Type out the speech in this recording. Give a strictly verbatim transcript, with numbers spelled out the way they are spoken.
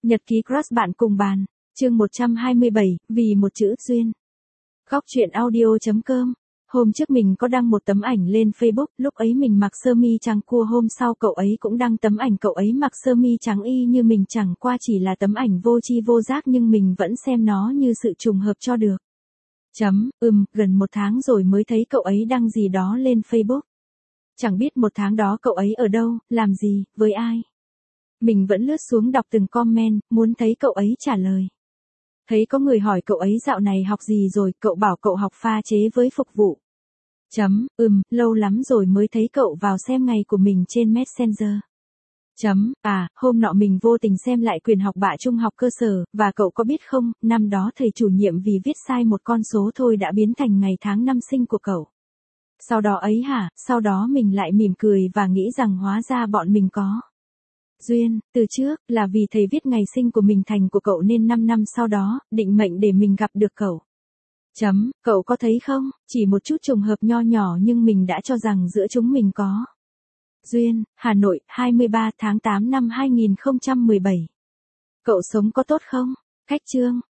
Nhật ký crush bạn cùng bàn. Chương một trăm hai mươi bảy, vì một chữ duyên. Góc truyện audio chấm com. Hôm trước mình có đăng một tấm ảnh lên Facebook, lúc ấy mình mặc sơ mi trắng cua, hôm sau cậu ấy cũng đăng tấm ảnh cậu ấy mặc sơ mi trắng y như mình, chẳng qua chỉ là tấm ảnh vô tri vô giác nhưng mình vẫn xem nó như sự trùng hợp cho được. Chấm, ừm, gần một tháng rồi mới thấy cậu ấy đăng gì đó lên Facebook. Chẳng biết một tháng đó cậu ấy ở đâu, làm gì, với ai. Mình vẫn lướt xuống đọc từng comment, muốn thấy cậu ấy trả lời. Thấy có người hỏi cậu ấy dạo này học gì rồi, cậu bảo cậu học pha chế với phục vụ. Chấm, ừm, lâu lắm rồi mới thấy cậu vào xem ngày của mình trên Messenger. Chấm, à, hôm nọ mình vô tình xem lại quyền học bạ trung học cơ sở, và cậu có biết không, năm đó thầy chủ nhiệm vì viết sai một con số thôi đã biến thành ngày tháng năm sinh của cậu. Sau đó ấy hả, sau đó mình lại mỉm cười và nghĩ rằng hóa ra bọn mình có duyên, từ trước, là vì thầy viết ngày sinh của mình thành của cậu nên năm năm sau đó, định mệnh để mình gặp được cậu. Chấm, cậu có thấy không, chỉ một chút trùng hợp nho nhỏ nhưng mình đã cho rằng giữa chúng mình có duyên. Hà Nội, hai mươi ba tháng tám năm hai nghìn không trăm mười bảy. Cậu sống có tốt không? Khách chương,